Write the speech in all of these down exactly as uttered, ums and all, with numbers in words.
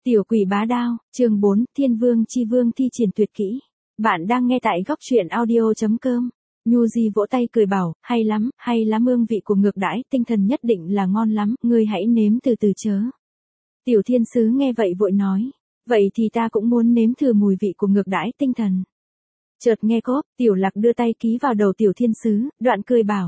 Tiểu quỷ bá đao, chương bốn, Thiên Vương chi vương thi triển tuyệt kỹ. Bạn đang nghe tại góc truyện audio chấm com. Nhu Di vỗ tay cười bảo, hay lắm, hay lắm, hương vị của ngược đãi tinh thần nhất định là ngon lắm, ngươi hãy nếm từ từ chớ. Tiểu thiên sứ nghe vậy vội nói, vậy thì ta cũng muốn nếm thử mùi vị của ngược đãi tinh thần. Chợt nghe cốp, Tiểu Lạc đưa tay ký vào đầu tiểu thiên sứ, đoạn cười bảo.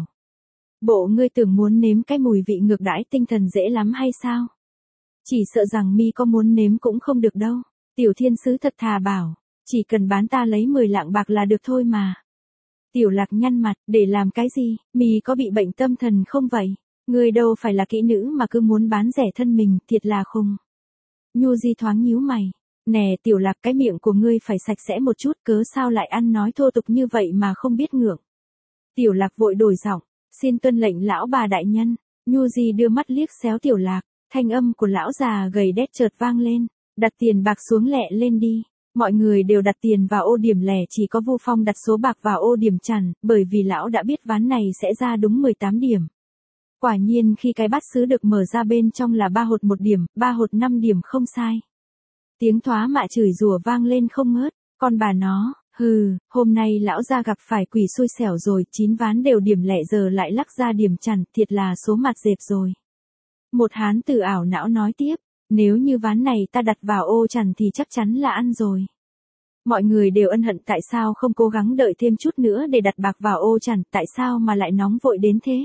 Bộ ngươi tưởng muốn nếm cái mùi vị ngược đãi tinh thần dễ lắm hay sao? Chỉ sợ rằng mi có muốn nếm cũng không được đâu. Tiểu thiên sứ thật thà bảo, chỉ cần bán ta lấy mười lạng bạc là được thôi mà. Tiểu Lạc nhăn mặt, để làm cái gì, mi có bị bệnh tâm thần không vậy? Ngươi đâu phải là kỹ nữ mà cứ muốn bán rẻ thân mình, thiệt là khùng. Nhu Di thoáng nhíu mày, nè Tiểu Lạc, cái miệng của ngươi phải sạch sẽ một chút, cớ sao lại ăn nói thô tục như vậy mà không biết ngượng. Tiểu Lạc vội đổi giọng, xin tuân lệnh lão bà đại nhân. Nhu Di đưa mắt liếc xéo Tiểu Lạc. Thanh âm của lão già gầy đét chợt vang lên, đặt tiền bạc xuống lẹ lên đi. Mọi người đều đặt tiền vào ô điểm lẻ, chỉ có Vu Phong đặt số bạc vào ô điểm chẵn, bởi vì lão đã biết ván này sẽ ra đúng mười tám điểm. Quả nhiên khi cái bát sứ được mở ra bên trong là ba hột một điểm, ba hột năm điểm không sai. Tiếng thoá mạ chửi rủa vang lên không ngớt, con bà nó, hừ, hôm nay lão gia gặp phải quỷ xui xẻo rồi, chín ván đều điểm lẻ giờ lại lắc ra điểm chẵn, thiệt là số mặt dẹp rồi. Một hán tử ảo não nói tiếp, nếu như ván này ta đặt vào ô chẵn thì chắc chắn là ăn rồi. Mọi người đều ân hận tại sao không cố gắng đợi thêm chút nữa để đặt bạc vào ô chẵn, tại sao mà lại nóng vội đến thế.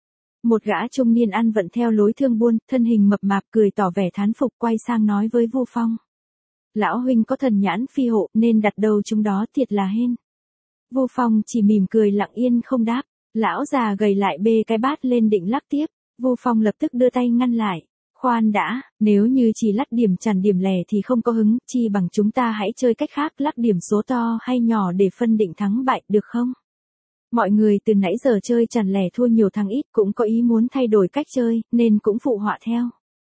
Một gã trung niên ăn vận theo lối thương buôn, thân hình mập mạp cười tỏ vẻ thán phục, quay sang nói với Vu Phong. Lão huynh có thần nhãn phi hộ nên đặt đầu chúng đó, thiệt là hên. Vu Phong chỉ mỉm cười lặng yên không đáp, lão già gầy lại bê cái bát lên định lắc tiếp. Vu Phong lập tức đưa tay ngăn lại. Khoan đã, nếu như chỉ lắc điểm chẵn điểm lẻ thì không có hứng, chi bằng chúng ta hãy chơi cách khác, lắc điểm số to hay nhỏ để phân định thắng bại, được không? Mọi người từ nãy giờ chơi chẵn lẻ thua nhiều thắng ít cũng có ý muốn thay đổi cách chơi, nên cũng phụ họa theo.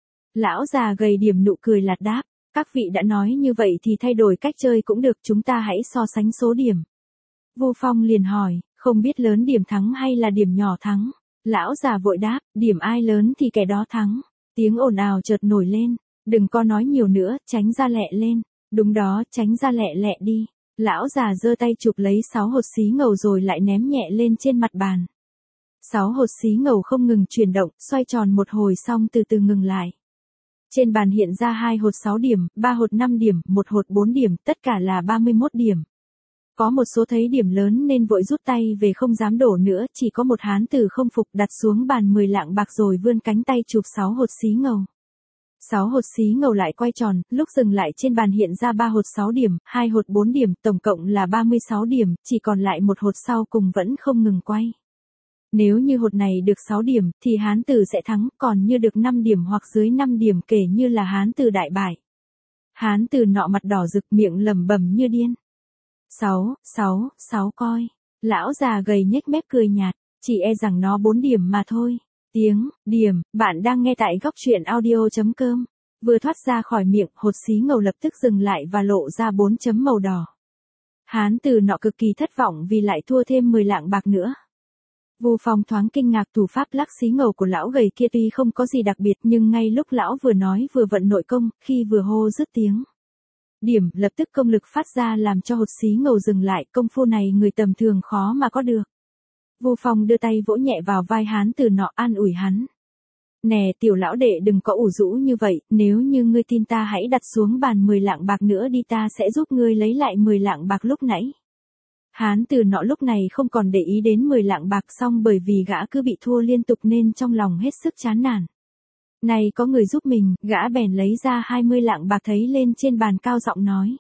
Lão già gầy điểm nụ cười lạt đáp, các vị đã nói như vậy thì thay đổi cách chơi cũng được, chúng ta hãy so sánh số điểm. Vu Phong liền hỏi, không biết lớn điểm thắng hay là điểm nhỏ thắng? Lão già vội đáp, điểm ai lớn thì kẻ đó thắng. Tiếng ồn ào chợt nổi lên, đừng có nói nhiều nữa, tránh ra lẹ lên. Đúng đó, tránh ra lẹ lẹ đi. Lão già giơ tay chụp lấy sáu hột xí ngầu rồi lại ném nhẹ lên trên mặt bàn. Sáu hột xí ngầu không ngừng chuyển động, xoay tròn một hồi xong từ từ ngừng lại. Trên bàn hiện ra hai hột sáu điểm, ba hột năm điểm, một hột bốn điểm, tất cả là ba mươi mốt điểm. Có một số thấy điểm lớn nên vội rút tay về không dám đổ nữa, chỉ có một hán tử không phục đặt xuống bàn mười lạng bạc rồi vươn cánh tay chụp sáu hột xí ngầu. Sáu hột xí ngầu lại quay tròn, lúc dừng lại trên bàn hiện ra ba hột sáu điểm, hai hột bốn điểm, tổng cộng là ba mươi sáu điểm, chỉ còn lại một hột sau cùng vẫn không ngừng quay. Nếu như hột này được sáu điểm thì hán tử sẽ thắng, còn như được năm điểm hoặc dưới năm điểm kể như là hán tử đại bại. Hán tử nọ mặt đỏ rực, miệng lẩm bẩm như điên. Sáu, sáu, sáu coi. Lão già gầy nhếch mép cười nhạt, chỉ e rằng nó bốn điểm mà thôi. Tiếng, điểm, bạn đang nghe tại góc truyện audio chấm com. Vừa thoát ra khỏi miệng, hột xí ngầu lập tức dừng lại và lộ ra bốn chấm màu đỏ. Hán tử nọ cực kỳ thất vọng vì lại thua thêm mười lạng bạc nữa. Vu Phong thoáng kinh ngạc thủ pháp lắc xí ngầu của lão gầy kia tuy không có gì đặc biệt nhưng ngay lúc lão vừa nói vừa vận nội công, khi vừa hô dứt tiếng điểm, lập tức công lực phát ra làm cho hột xí ngầu dừng lại, công phu này người tầm thường khó mà có được. Vu Phong đưa tay vỗ nhẹ vào vai hán tử nọ an ủi hắn. Nè tiểu lão đệ, đừng có ủ rũ như vậy, nếu như ngươi tin ta hãy đặt xuống bàn mười lạng bạc nữa đi, ta sẽ giúp ngươi lấy lại mười lạng bạc lúc nãy. Hán tử nọ lúc này không còn để ý đến mười lạng bạc, xong bởi vì gã cứ bị thua liên tục nên trong lòng hết sức chán nản. Này có người giúp mình, gã bèn lấy ra hai mươi lạng bạc thấy lên trên bàn cao giọng nói.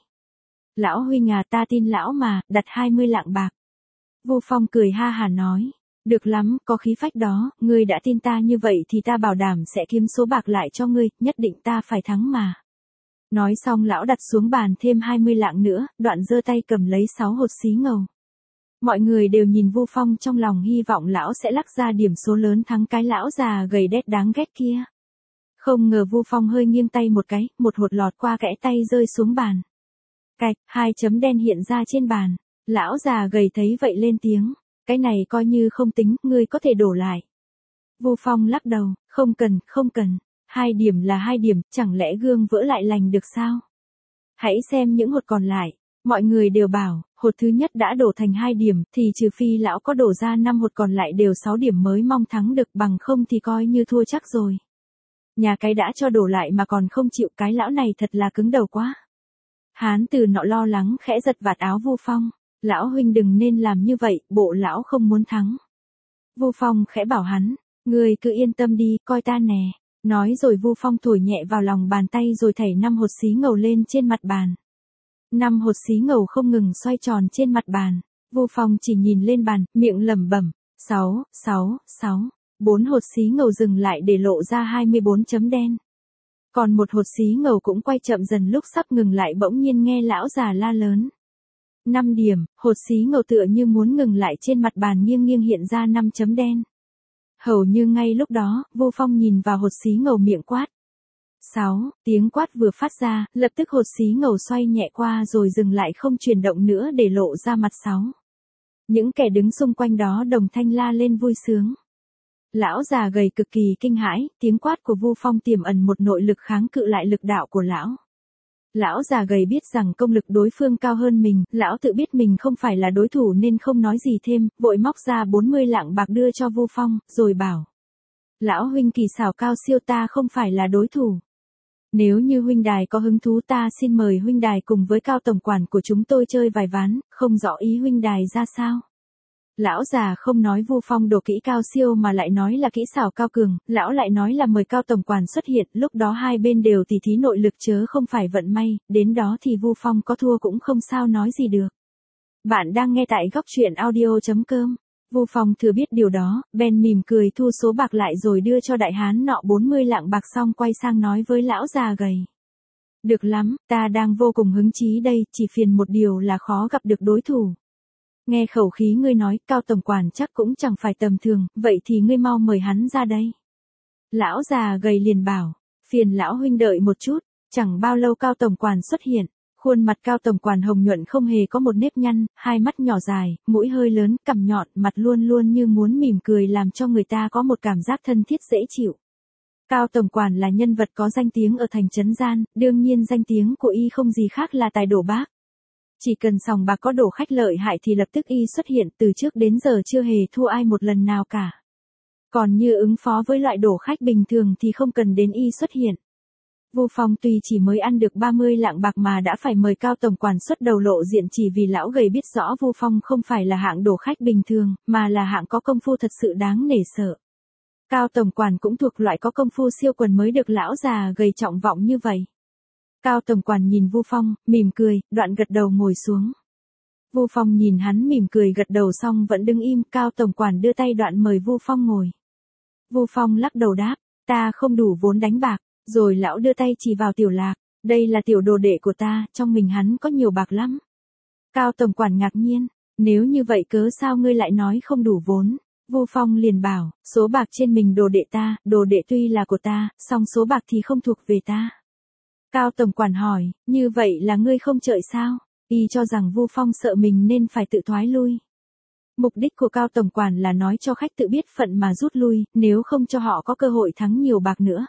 Lão huynh à, ta tin lão mà, đặt hai mươi lạng bạc. Vu Phong cười ha hà nói. Được lắm, có khí phách đó, ngươi đã tin ta như vậy thì ta bảo đảm sẽ kiếm số bạc lại cho ngươi, nhất định ta phải thắng mà. Nói xong lão đặt xuống bàn thêm hai mươi lạng nữa, đoạn giơ tay cầm lấy sáu hột xí ngầu. Mọi người đều nhìn Vu Phong trong lòng hy vọng lão sẽ lắc ra điểm số lớn thắng cái lão già gầy đét đáng ghét kia. Không ngờ Vu Phong hơi nghiêng tay một cái, một hột lọt qua kẽ tay rơi xuống bàn. Cạch, hai chấm đen hiện ra trên bàn. Lão già gầy thấy vậy lên tiếng, cái này coi như không tính, ngươi có thể đổ lại. Vu Phong lắc đầu, không cần, không cần. Hai điểm là hai điểm, chẳng lẽ gương vỡ lại lành được sao? Hãy xem những hột còn lại. Mọi người đều bảo, hột thứ nhất đã đổ thành hai điểm, thì trừ phi lão có đổ ra năm hột còn lại đều sáu điểm mới mong thắng được, bằng không thì coi như thua chắc rồi. Nhà cái đã cho đổ lại mà còn không chịu, cái lão này thật là cứng đầu quá. Hán từ nọ lo lắng khẽ giật vạt áo Vu Phong. Lão huynh đừng nên làm như vậy, bộ lão không muốn thắng. Vu Phong khẽ bảo hắn, ngươi cứ yên tâm đi, coi ta nè. Nói rồi Vu Phong thổi nhẹ vào lòng bàn tay rồi thảy năm hột xí ngầu lên trên mặt bàn. Năm hột xí ngầu không ngừng xoay tròn trên mặt bàn. Vu Phong chỉ nhìn lên bàn, miệng lẩm bẩm, sáu, sáu, sáu. Bốn hột xí ngầu dừng lại để lộ ra hai mươi bốn chấm đen. Còn một hột xí ngầu cũng quay chậm dần, lúc sắp ngừng lại bỗng nhiên nghe lão già la lớn. Năm điểm, hột xí ngầu tựa như muốn ngừng lại trên mặt bàn nghiêng nghiêng hiện ra năm chấm đen. Hầu như ngay lúc đó, Vu Phong nhìn vào hột xí ngầu miệng quát. Sáu, tiếng quát vừa phát ra, lập tức hột xí ngầu xoay nhẹ qua rồi dừng lại không chuyển động nữa để lộ ra mặt sáu. Những kẻ đứng xung quanh đó đồng thanh la lên vui sướng. Lão già gầy cực kỳ kinh hãi, tiếng quát của Vu Phong tiềm ẩn một nội lực kháng cự lại lực đạo của lão. Lão già gầy biết rằng công lực đối phương cao hơn mình, lão tự biết mình không phải là đối thủ nên không nói gì thêm, vội móc ra bốn mươi lạng bạc đưa cho Vu Phong, rồi bảo. Lão huynh kỳ xảo cao siêu, ta không phải là đối thủ. Nếu như huynh đài có hứng thú ta xin mời huynh đài cùng với Cao tổng quản của chúng tôi chơi vài ván, không rõ ý huynh đài ra sao. Lão già không nói Vu Phong đồ kỹ cao siêu mà lại nói là kỹ xảo cao cường, lão lại nói là mời Cao tổng quản xuất hiện, lúc đó hai bên đều tỉ thí nội lực chớ không phải vận may, đến đó thì Vu Phong có thua cũng không sao nói gì được. Bạn đang nghe tại góc truyện audio chấm com. Vu Phong thừa biết điều đó, bèn mỉm cười thu số bạc lại rồi đưa cho đại hán nọ bốn mươi lạng bạc, xong quay sang nói với lão già gầy. Được lắm, ta đang vô cùng hứng chí đây, chỉ phiền một điều là khó gặp được đối thủ. Nghe khẩu khí ngươi nói, Cao tổng quản chắc cũng chẳng phải tầm thường, vậy thì ngươi mau mời hắn ra đây. Lão già gầy liền bảo, phiền lão huynh đợi một chút. Chẳng bao lâu Cao tổng quản xuất hiện. Khuôn mặt Cao tổng quản hồng nhuận không hề có một nếp nhăn, hai mắt nhỏ dài, mũi hơi lớn, cằm nhọn, mặt luôn luôn như muốn mỉm cười làm cho người ta có một cảm giác thân thiết dễ chịu. Cao tổng quản là nhân vật có danh tiếng ở thành trấn gian, đương nhiên danh tiếng của y không gì khác là tài đổ bác. Chỉ cần sòng bạc có đổ khách lợi hại thì lập tức y xuất hiện, từ trước đến giờ chưa hề thua ai một lần nào cả. Còn như ứng phó với loại đổ khách bình thường thì không cần đến y xuất hiện. Vu Phong tuy chỉ mới ăn được ba mươi lạng bạc mà đã phải mời Cao tổng quản xuất đầu lộ diện, chỉ vì lão gầy biết rõ Vu Phong không phải là hạng đổ khách bình thường, mà là hạng có công phu thật sự đáng nể sợ. Cao tổng quản cũng thuộc loại có công phu siêu quần mới được lão già gầy trọng vọng như vậy. Cao tổng quản nhìn Vu Phong, mỉm cười, đoạn gật đầu ngồi xuống. Vu Phong nhìn hắn mỉm cười gật đầu xong vẫn đứng im, Cao tổng quản đưa tay đoạn mời Vu Phong ngồi. Vu Phong lắc đầu đáp, ta không đủ vốn đánh bạc. Rồi lão đưa tay chỉ vào Tiểu Lạc, đây là tiểu đồ đệ của ta, trong mình hắn có nhiều bạc lắm. Cao tổng quản ngạc nhiên, nếu như vậy cớ sao ngươi lại nói không đủ vốn? Vu Phong liền bảo, số bạc trên mình đồ đệ ta, đồ đệ tuy là của ta, song số bạc thì không thuộc về ta. Cao tổng quản hỏi, như vậy là ngươi không chợi sao? Y cho rằng Vu Phong sợ mình nên phải tự thoái lui. Mục đích của Cao tổng quản là nói cho khách tự biết phận mà rút lui, nếu không cho họ có cơ hội thắng nhiều bạc nữa.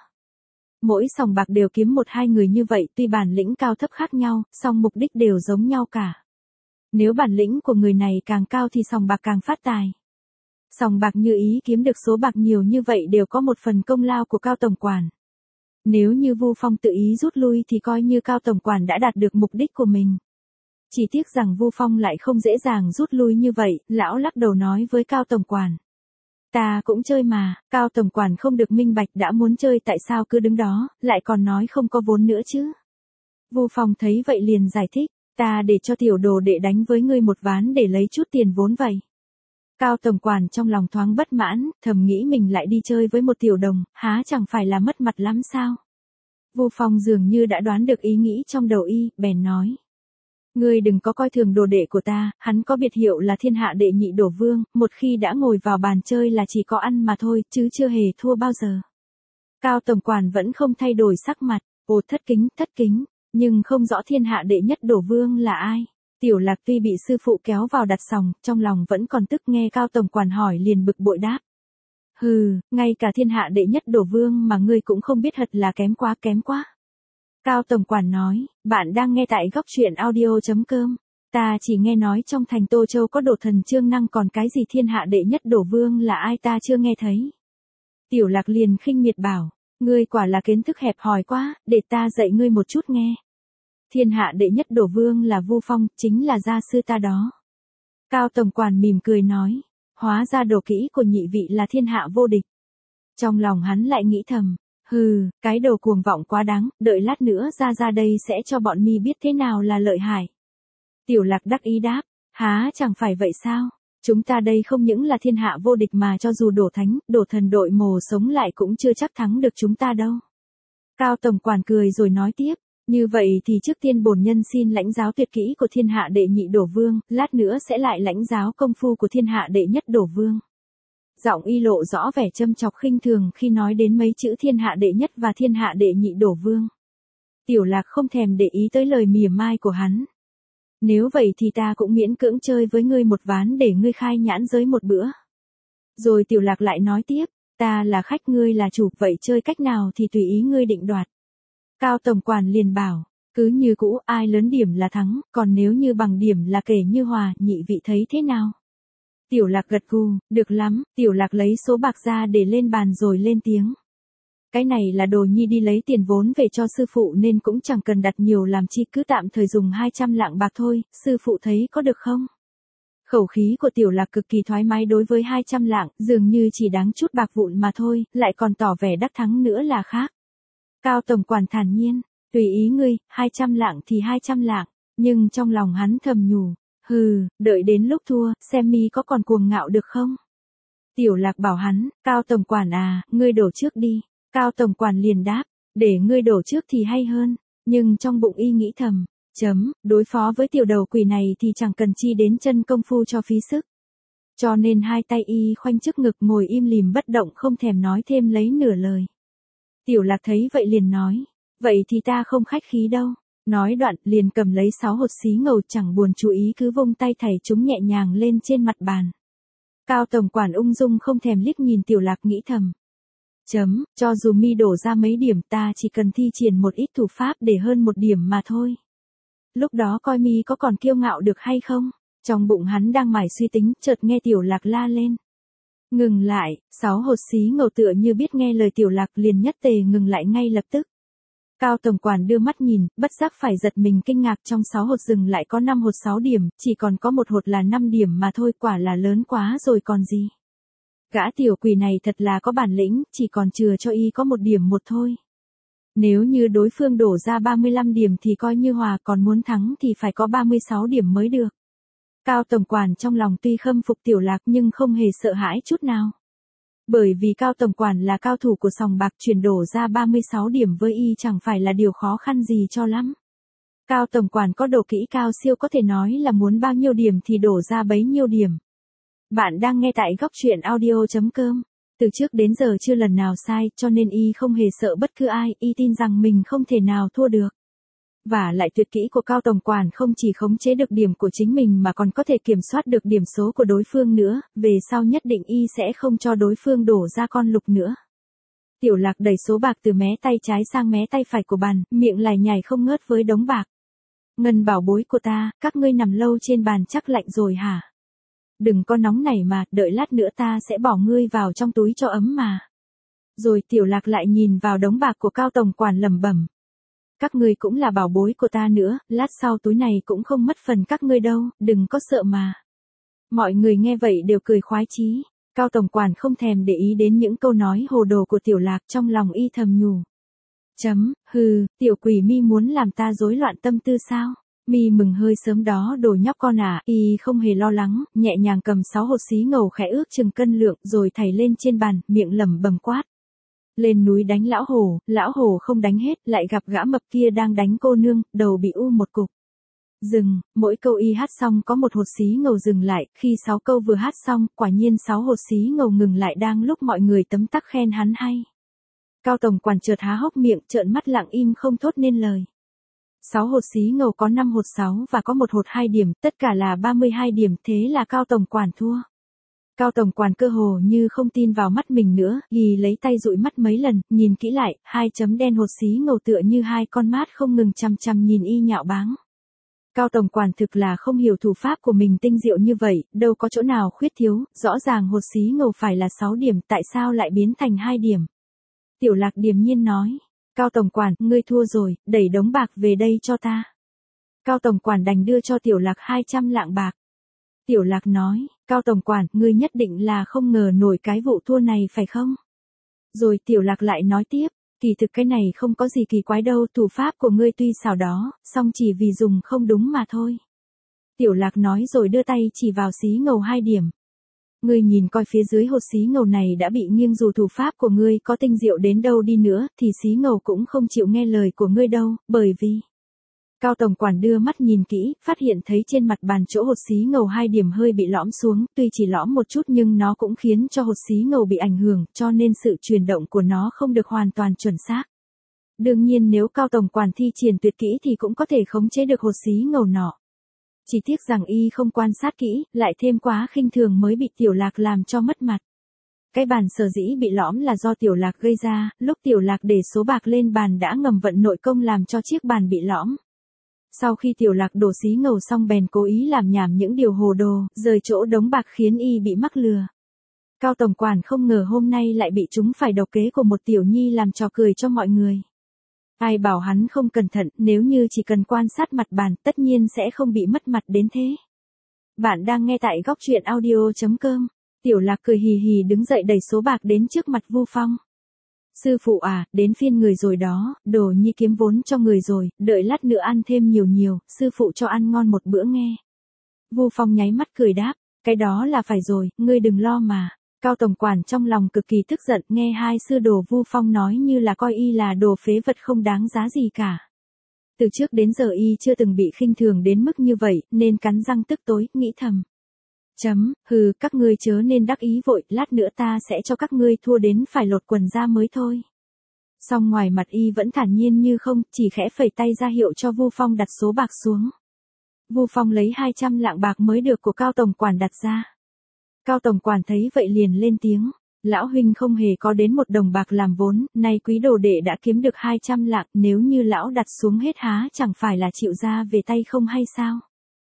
Mỗi sòng bạc đều kiếm một hai người như vậy, tuy bản lĩnh cao thấp khác nhau, song mục đích đều giống nhau cả. Nếu bản lĩnh của người này càng cao thì sòng bạc càng phát tài. Sòng bạc như ý kiếm được số bạc nhiều như vậy đều có một phần công lao của Cao tổng quản. Nếu như Vu Phong tự ý rút lui thì coi như Cao tổng quản đã đạt được mục đích của mình. Chỉ tiếc rằng Vu Phong lại không dễ dàng rút lui như vậy, lão lắc đầu nói với Cao tổng quản. Ta cũng chơi mà, Cao tổng quản không được minh bạch, đã muốn chơi tại sao cứ đứng đó, lại còn nói không có vốn nữa chứ. Vu Phong thấy vậy liền giải thích, ta để cho tiểu đồ đệ đánh với ngươi một ván để lấy chút tiền vốn vậy. Cao tổng quản trong lòng thoáng bất mãn, thầm nghĩ mình lại đi chơi với một tiểu đồng, há chẳng phải là mất mặt lắm sao. Vu Phong dường như đã đoán được ý nghĩ trong đầu y, bèn nói. Ngươi đừng có coi thường đồ đệ của ta, hắn có biệt hiệu là thiên hạ đệ nhị đổ vương, một khi đã ngồi vào bàn chơi là chỉ có ăn mà thôi, chứ chưa hề thua bao giờ. Cao tổng quản vẫn không thay đổi sắc mặt, ồ thất kính, thất kính, nhưng không rõ thiên hạ đệ nhất đổ vương là ai. Tiểu Lạc tuy bị sư phụ kéo vào đặt sòng, trong lòng vẫn còn tức, nghe Cao tổng quản hỏi liền bực bội đáp. Hừ, ngay cả thiên hạ đệ nhất đổ vương mà ngươi cũng không biết, thật là kém quá kém quá. Cao tổng quản nói, bạn đang nghe tại góc truyện audio.com. Ta chỉ nghe nói trong thành Tô Châu có đổ thần trương năng, còn cái gì thiên hạ đệ nhất đổ vương là ai ta chưa nghe thấy. Tiểu Lạc liền khinh miệt bảo, ngươi quả là kiến thức hẹp hòi quá, để ta dạy ngươi một chút nghe. Thiên hạ đệ nhất đổ vương là Vu Phong, chính là gia sư ta đó. Cao tổng quản mỉm cười nói, hóa ra đồ kỹ của nhị vị là thiên hạ vô địch. Trong lòng hắn lại nghĩ thầm, hừ, cái đồ cuồng vọng quá đáng, đợi lát nữa ra ra đây sẽ cho bọn mi biết thế nào là lợi hại. Tiểu Lạc đắc ý đáp, há chẳng phải vậy sao, chúng ta đây không những là thiên hạ vô địch mà cho dù đổ thánh, đổ thần đội mồ sống lại cũng chưa chắc thắng được chúng ta đâu. Cao tổng quản cười rồi nói tiếp, như vậy thì trước tiên bổn nhân xin lãnh giáo tuyệt kỹ của thiên hạ đệ nhị đổ vương, lát nữa sẽ lại lãnh giáo công phu của thiên hạ đệ nhất đổ vương. Giọng y lộ rõ vẻ châm chọc khinh thường khi nói đến mấy chữ thiên hạ đệ nhất và thiên hạ đệ nhị đổ vương. Tiểu Lạc không thèm để ý tới lời mỉa mai của hắn. Nếu vậy thì ta cũng miễn cưỡng chơi với ngươi một ván để ngươi khai nhãn giới một bữa. Rồi Tiểu Lạc lại nói tiếp, ta là khách ngươi là chủ, vậy chơi cách nào thì tùy ý ngươi định đoạt. Cao tổng quản liền bảo, cứ như cũ, ai lớn điểm là thắng, còn nếu như bằng điểm là kể như hòa, nhị vị thấy thế nào? Tiểu Lạc gật gù, được lắm. Tiểu Lạc lấy số bạc ra để lên bàn rồi lên tiếng. Cái này là đồ nhi đi lấy tiền vốn về cho sư phụ nên cũng chẳng cần đặt nhiều làm chi, cứ tạm thời dùng hai trăm lạng bạc thôi, sư phụ thấy có được không? Khẩu khí của Tiểu Lạc cực kỳ thoải mái đối với hai trăm lạng, dường như chỉ đáng chút bạc vụn mà thôi, lại còn tỏ vẻ đắc thắng nữa là khác. Cao tổng quản thản nhiên, tùy ý ngươi, hai trăm lạng thì hai trăm lạng, nhưng trong lòng hắn thầm nhủ, hừ, đợi đến lúc thua, xem mi có còn cuồng ngạo được không? Tiểu Lạc bảo hắn, Cao tổng quản à, ngươi đổ trước đi. Cao tổng quản liền đáp, để ngươi đổ trước thì hay hơn, nhưng trong bụng y nghĩ thầm, chấm, đối phó với tiểu đầu quỷ này thì chẳng cần chi đến chân công phu cho phí sức. Cho nên hai tay y khoanh trước ngực ngồi im lìm bất động, không thèm nói thêm lấy nửa lời. Tiểu Lạc thấy vậy liền nói, vậy thì ta không khách khí đâu. Nói đoạn liền cầm lấy sáu hột xí ngầu, chẳng buồn chú ý cứ vung tay thảy chúng nhẹ nhàng lên trên mặt bàn. Cao tổng quản ung dung không thèm liếc nhìn Tiểu Lạc nghĩ thầm. Chấm, cho dù mi đổ ra mấy điểm ta chỉ cần thi triển một ít thủ pháp để hơn một điểm mà thôi. Lúc đó coi mi có còn kiêu ngạo được hay không? Trong bụng hắn đang mải suy tính, chợt nghe Tiểu Lạc la lên. Ngừng lại, sáu hột xí ngầu tựa như biết nghe lời Tiểu Lạc liền nhất tề ngừng lại ngay lập tức. Cao tổng quản đưa mắt nhìn, bất giác phải giật mình kinh ngạc, trong sáu hột rừng lại có năm hột sáu điểm, chỉ còn có một hột là năm điểm mà thôi, quả là lớn quá rồi còn gì. Gã tiểu quỷ này thật là có bản lĩnh, chỉ còn chừa cho y có một điểm một thôi. Nếu như đối phương đổ ra ba mươi lăm điểm thì coi như hòa, còn muốn thắng thì phải có ba mươi sáu điểm mới được. Cao tổng quản trong lòng tuy khâm phục Tiểu Lạc nhưng không hề sợ hãi chút nào. Bởi vì Cao tổng quản là cao thủ của sòng bạc, chuyển đổ ra ba mươi sáu điểm với y chẳng phải là điều khó khăn gì cho lắm. Cao tổng quản có độ kỹ cao siêu, có thể nói là muốn bao nhiêu điểm thì đổ ra bấy nhiêu điểm. Bạn đang nghe tại góc truyện audio.com. Từ trước đến giờ chưa lần nào sai, cho nên y không hề sợ bất cứ ai, y tin rằng mình không thể nào thua được. Và lại tuyệt kỹ của Cao tổng quản không chỉ khống chế được điểm của chính mình mà còn có thể kiểm soát được điểm số của đối phương nữa, về sau nhất định y sẽ không cho đối phương đổ ra con lục nữa. Tiểu Lạc đẩy số bạc từ mé tay trái sang mé tay phải của bàn, miệng lải nhải không ngớt với đống bạc. Ngân bảo bối của ta, các ngươi nằm lâu trên bàn chắc lạnh rồi hả? Đừng có nóng nảy mà, đợi lát nữa ta sẽ bỏ ngươi vào trong túi cho ấm mà. Rồi Tiểu Lạc lại nhìn vào đống bạc của Cao tổng quản lẩm bẩm. Các ngươi cũng là bảo bối của ta nữa, lát sau túi này cũng không mất phần các ngươi đâu, đừng có sợ mà. Mọi người nghe vậy đều cười khoái chí. Cao tổng quản không thèm để ý đến những câu nói hồ đồ của Tiểu Lạc, trong lòng y thầm nhủ. Chấm, hừ, tiểu quỷ mi muốn làm ta rối loạn tâm tư sao? Mi mừng hơi sớm đó đồ nhóc con à, y không hề lo lắng, nhẹ nhàng cầm sáu hột xí ngầu khẽ ước chừng cân lượng rồi thảy lên trên bàn, miệng lẩm bẩm quát. Lên núi đánh lão hổ, lão hổ không đánh hết, lại gặp gã mập kia đang đánh cô nương, đầu bị u một cục. Dừng, mỗi câu y hát xong có một hột xí ngầu dừng lại, khi sáu câu vừa hát xong, quả nhiên sáu hột xí ngầu ngừng lại đang lúc mọi người tấm tắc khen hắn hay. Cao tổng quản chợt há hốc miệng, trợn mắt lặng im không thốt nên lời. Sáu hột xí ngầu có năm hột sáu và có một hột hai điểm, tất cả là ba mươi hai điểm, thế là Cao tổng quản thua. Cao tổng quản cơ hồ như không tin vào mắt mình nữa, ghi lấy tay dụi mắt mấy lần, nhìn kỹ lại, hai chấm đen hột xí ngầu tựa như hai con mắt không ngừng chằm chằm nhìn y nhạo báng. Cao tổng quản thực là không hiểu thủ pháp của mình tinh diệu như vậy, đâu có chỗ nào khuyết thiếu, rõ ràng hột xí ngầu phải là sáu điểm, tại sao lại biến thành hai điểm. Tiểu Lạc điềm nhiên nói, Cao tổng quản, ngươi thua rồi, đẩy đống bạc về đây cho ta. Cao tổng quản đành đưa cho Tiểu Lạc hai trăm lạng bạc. Tiểu Lạc nói, Cao tổng quản, ngươi nhất định là không ngờ nổi cái vụ thua này phải không? Rồi Tiểu Lạc lại nói tiếp, kỳ thực cái này không có gì kỳ quái đâu, thủ pháp của ngươi tuy xảo đó, song chỉ vì dùng không đúng mà thôi. Tiểu Lạc nói rồi đưa tay chỉ vào xí ngầu hai điểm. Ngươi nhìn coi phía dưới hột xí ngầu này đã bị nghiêng, dù thủ pháp của ngươi có tinh diệu đến đâu đi nữa, thì xí ngầu cũng không chịu nghe lời của ngươi đâu, bởi vì... Cao tổng quản đưa mắt nhìn kỹ, phát hiện thấy trên mặt bàn chỗ hột xí ngầu hai điểm hơi bị lõm xuống, tuy chỉ lõm một chút nhưng nó cũng khiến cho hột xí ngầu bị ảnh hưởng, cho nên sự chuyển động của nó không được hoàn toàn chuẩn xác. Đương nhiên nếu Cao tổng quản thi triển tuyệt kỹ thì cũng có thể khống chế được hột xí ngầu nọ. Chỉ tiếc rằng y không quan sát kỹ, lại thêm quá khinh thường mới bị Tiểu Lạc làm cho mất mặt. Cái bàn sở dĩ bị lõm là do Tiểu Lạc gây ra, lúc Tiểu Lạc để số bạc lên bàn đã ngầm vận nội công làm cho chiếc bàn bị lõm. Sau khi Tiểu Lạc đổ xí ngầu xong bèn cố ý làm nhảm những điều hồ đồ, rời chỗ đống bạc khiến y bị mắc lừa. Cao tổng quản không ngờ hôm nay lại bị chúng phải độc kế của một tiểu nhi làm trò cười cho mọi người. Ai bảo hắn không cẩn thận, nếu như chỉ cần quan sát mặt bàn, tất nhiên sẽ không bị mất mặt đến thế. Bạn đang nghe tại góc truyện audio chấm com. Tiểu Lạc cười hì hì đứng dậy đẩy số bạc đến trước mặt Vu Phong. Sư phụ à, đến phiên người rồi đó, đồ nhi kiếm vốn cho người rồi, đợi lát nữa ăn thêm nhiều nhiều, sư phụ cho ăn ngon một bữa nghe. Vu Phong nháy mắt cười đáp, cái đó là phải rồi, ngươi đừng lo mà. Cao tổng quản trong lòng cực kỳ tức giận, nghe hai sư đồ Vu Phong nói như là coi y là đồ phế vật không đáng giá gì cả. Từ trước đến giờ y chưa từng bị khinh thường đến mức như vậy, nên cắn răng tức tối, nghĩ thầm. Chấm, hừ, các ngươi chớ nên đắc ý vội, lát nữa ta sẽ cho các ngươi thua đến phải lột quần ra mới thôi. Song ngoài mặt y vẫn thản nhiên như không, chỉ khẽ phẩy tay ra hiệu cho Vu Phong đặt số bạc xuống. Vu Phong lấy hai trăm lạng bạc mới được của Cao tổng quản đặt ra. Cao tổng quản thấy vậy liền lên tiếng, lão huynh không hề có đến một đồng bạc làm vốn, nay quý đồ đệ đã kiếm được hai trăm lạng, nếu như lão đặt xuống hết há chẳng phải là chịu ra về tay không hay sao?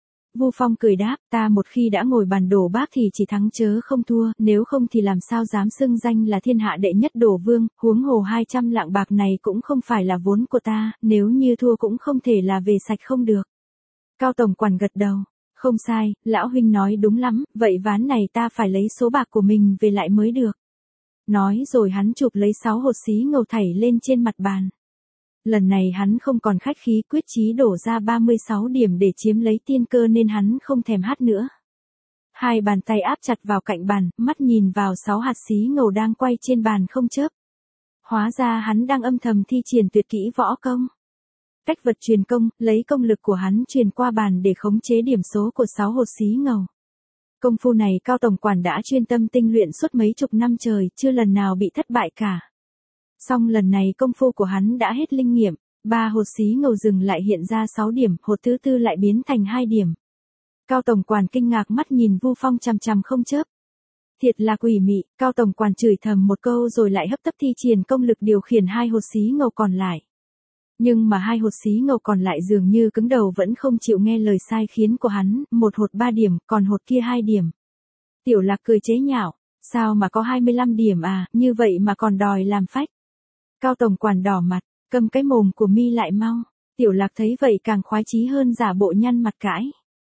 Vu Phong cười đáp, ta một khi đã ngồi bàn đổ bác thì chỉ thắng chớ không thua, nếu không thì làm sao dám xưng danh là thiên hạ đệ nhất đổ vương, huống hồ hai trăm lạng bạc này cũng không phải là vốn của ta, nếu như thua cũng không thể là về sạch không được. Cao tổng quản gật đầu, không sai, lão huynh nói đúng lắm, vậy ván này ta phải lấy số bạc của mình về lại mới được. Nói rồi hắn chụp lấy sáu hột xí ngầu thảy lên trên mặt bàn. Lần này hắn không còn khách khí, quyết chí đổ ra ba mươi sáu điểm để chiếm lấy tiên cơ nên hắn không thèm hát nữa. Hai bàn tay áp chặt vào cạnh bàn, mắt nhìn vào sáu hạt xí ngầu đang quay trên bàn không chớp. Hóa ra hắn đang âm thầm thi triển tuyệt kỹ võ công. Cách vật truyền công, lấy công lực của hắn truyền qua bàn để khống chế điểm số của sáu hột xí ngầu. Công phu này Cao tổng quản đã chuyên tâm tinh luyện suốt mấy chục năm trời, chưa lần nào bị thất bại cả. Song lần này công phu của hắn đã hết linh nghiệm, ba hột xí ngầu rừng lại hiện ra sáu điểm, hột thứ tư lại biến thành hai điểm. Cao tổng quản kinh ngạc mắt nhìn Vu Phong chằm chằm không chớp. Thiệt là quỷ mị, Cao tổng quản chửi thầm một câu rồi lại hấp tấp thi triển công lực điều khiển hai hột xí ngầu còn lại. Nhưng mà hai hột xí ngầu còn lại dường như cứng đầu vẫn không chịu nghe lời sai khiến của hắn, một hột ba điểm, còn hột kia hai điểm. Tiểu Lạc cười chế nhạo, sao mà có hai mươi lăm điểm à, như vậy mà còn đòi làm phách. Cao tổng quản đỏ mặt, cầm cái mồm của mi lại mau. Tiểu Lạc thấy vậy càng khoái chí hơn giả bộ nhăn mặt cãi.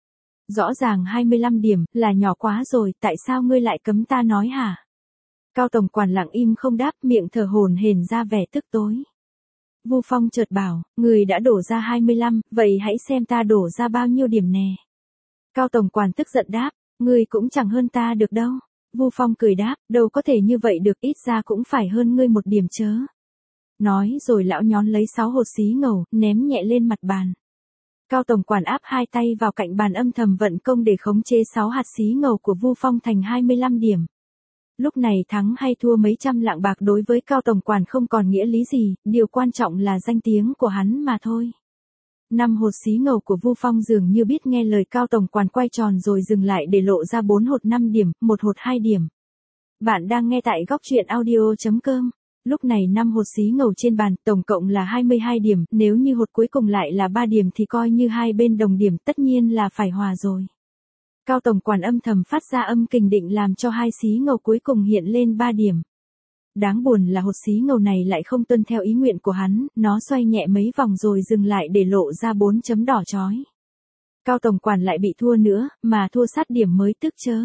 Rõ ràng hai mươi lăm điểm, là nhỏ quá rồi, tại sao ngươi lại cấm ta nói hả? Cao tổng quản lặng im không đáp, miệng thở hổn hển ra vẻ tức tối. Vu Phong chợt bảo, người đã đổ ra hai mươi lăm, vậy hãy xem ta đổ ra bao nhiêu điểm nè. Cao tổng quản tức giận đáp, ngươi cũng chẳng hơn ta được đâu. Vu Phong cười đáp, đâu có thể như vậy được, ít ra cũng phải hơn ngươi một điểm chớ. Nói rồi lão nhón lấy sáu hột xí ngầu, ném nhẹ lên mặt bàn. Cao tổng quản áp hai tay vào cạnh bàn âm thầm vận công để khống chế sáu hạt xí ngầu của Vu Phong thành hai mươi lăm điểm. Lúc này thắng hay thua mấy trăm lạng bạc đối với Cao tổng quản không còn nghĩa lý gì, điều quan trọng là danh tiếng của hắn mà thôi. Năm hột xí ngầu của Vu Phong dường như biết nghe lời Cao tổng quản quay tròn rồi dừng lại để lộ ra bốn hột năm điểm, một hột hai điểm. Bạn đang nghe tại góc truyện audio chấm com. Lúc này năm hột xí ngầu trên bàn, tổng cộng là hai mươi hai điểm, nếu như hột cuối cùng lại là ba điểm thì coi như hai bên đồng điểm, tất nhiên là phải hòa rồi. Cao tổng quản âm thầm phát ra âm kình định làm cho hai xí ngầu cuối cùng hiện lên ba điểm. Đáng buồn là hột xí ngầu này lại không tuân theo ý nguyện của hắn, nó xoay nhẹ mấy vòng rồi dừng lại để lộ ra bốn chấm đỏ chói. Cao tổng quản lại bị thua nữa, mà thua sát điểm mới tức chớ.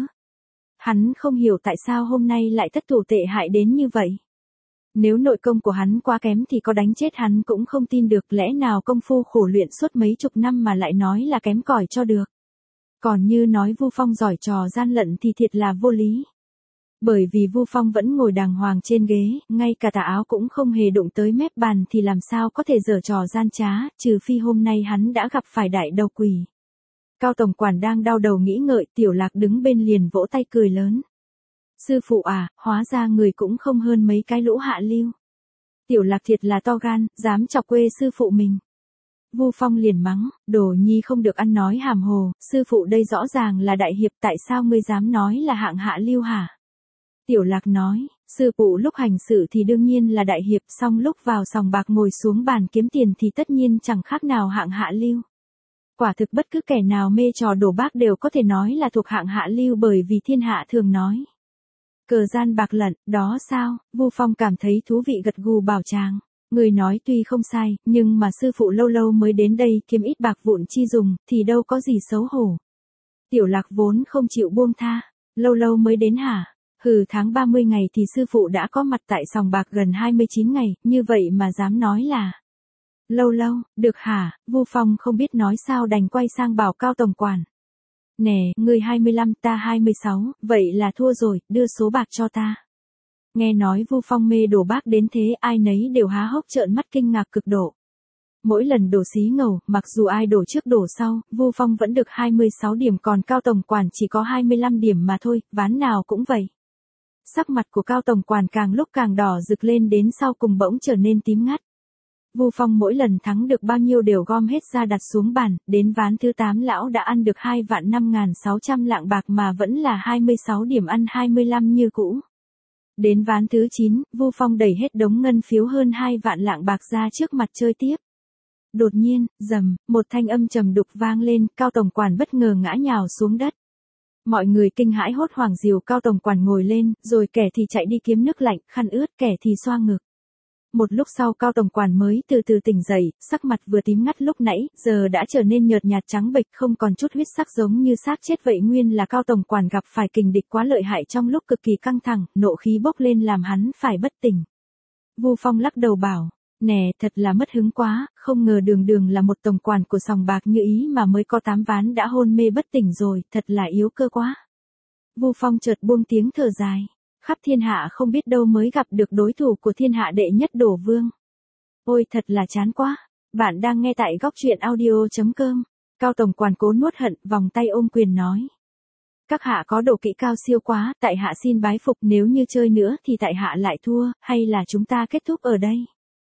Hắn không hiểu tại sao hôm nay lại thất thủ tệ hại đến như vậy. Nếu nội công của hắn quá kém thì có đánh chết hắn cũng không tin được, lẽ nào công phu khổ luyện suốt mấy chục năm mà lại nói là kém cỏi cho được. Còn như nói Vu Phong giỏi trò gian lận thì thiệt là vô lý. Bởi vì Vu Phong vẫn ngồi đàng hoàng trên ghế, ngay cả tà áo cũng không hề đụng tới mép bàn thì làm sao có thể giở trò gian trá, trừ phi hôm nay hắn đã gặp phải đại đầu quỷ. Cao tổng quản đang đau đầu nghĩ ngợi, Tiểu Lạc đứng bên liền vỗ tay cười lớn. Sư phụ à, hóa ra người cũng không hơn mấy cái lũ hạ lưu. Tiểu Lạc thiệt là to gan, dám chọc quê sư phụ mình. Vu Phong liền mắng, đồ nhi không được ăn nói hàm hồ, sư phụ đây rõ ràng là đại hiệp, tại sao ngươi dám nói là hạng hạ lưu hả? Tiểu Lạc nói, sư phụ lúc hành sự thì đương nhiên là đại hiệp, song lúc vào sòng bạc ngồi xuống bàn kiếm tiền thì tất nhiên chẳng khác nào hạng hạ lưu. Quả thực bất cứ kẻ nào mê trò đổ bác đều có thể nói là thuộc hạng hạ lưu, bởi vì thiên hạ thường nói. Cờ gian bạc lận, đó sao? Vu Phong cảm thấy thú vị gật gù bảo chàng. Người nói tuy không sai, nhưng mà sư phụ lâu lâu mới đến đây kiếm ít bạc vụn chi dùng, thì đâu có gì xấu hổ. Tiểu Lạc vốn không chịu buông tha. Lâu lâu mới đến hả? Hừ, tháng ba mươi ngày thì sư phụ đã có mặt tại sòng bạc gần hai mươi chín ngày, như vậy mà dám nói là lâu lâu, được hả? Vu Phong không biết nói sao đành quay sang bảo Cao tổng quản. Nè, người hai mươi lăm, ta hai mươi sáu, vậy là thua rồi, đưa số bạc cho ta. Nghe nói Vu Phong mê đổ bác đến thế, ai nấy đều há hốc trợn mắt kinh ngạc cực độ. Mỗi lần đổ xí ngầu, mặc dù ai đổ trước đổ sau, Vu Phong vẫn được hai mươi sáu điểm, còn Cao tổng quản chỉ có hai mươi lăm điểm mà thôi, ván nào cũng vậy. Sắc mặt của Cao tổng quản càng lúc càng đỏ rực lên, đến sau cùng bỗng trở nên tím ngắt. Vu Phong mỗi lần thắng được bao nhiêu đều gom hết ra đặt xuống bàn, đến ván thứ tám lão đã ăn được hai vạn năm ngàn sáu trăm lạng bạc mà vẫn là hai mươi sáu điểm ăn hai mươi lăm như cũ. Đến ván thứ chín, Vu Phong đẩy hết đống ngân phiếu hơn hai vạn lạng bạc ra trước mặt chơi tiếp. Đột nhiên, rầm, một thanh âm trầm đục vang lên, Cao tổng quản bất ngờ ngã nhào xuống đất. Mọi người kinh hãi hốt hoảng dìu Cao tổng quản ngồi lên, rồi kẻ thì chạy đi kiếm nước lạnh, khăn ướt, kẻ thì xoa ngực. Một lúc sau Cao tổng quản mới từ từ tỉnh dậy, sắc mặt vừa tím ngắt lúc nãy, giờ đã trở nên nhợt nhạt trắng bệch, không còn chút huyết sắc, giống như xác chết vậy. Nguyên là Cao tổng quản gặp phải kình địch quá lợi hại, trong lúc cực kỳ căng thẳng, nộ khí bốc lên làm hắn phải bất tỉnh. Vu Phong lắc đầu bảo, nè, thật là mất hứng quá, không ngờ đường đường là một tổng quản của sòng bạc như ý mà mới có tám ván đã hôn mê bất tỉnh rồi, thật là yếu cơ quá. Vu Phong chợt buông tiếng thở dài. Khắp thiên hạ không biết đâu mới gặp được đối thủ của thiên hạ đệ nhất đổ vương. Ôi thật là chán quá. Bạn đang nghe tại góc truyện audio chấm com. Cao tổng quản cố nuốt hận, vòng tay ôm quyền nói. Các hạ có độ kỹ cao siêu quá, tại hạ xin bái phục, nếu như chơi nữa thì tại hạ lại thua, hay là chúng ta kết thúc ở đây.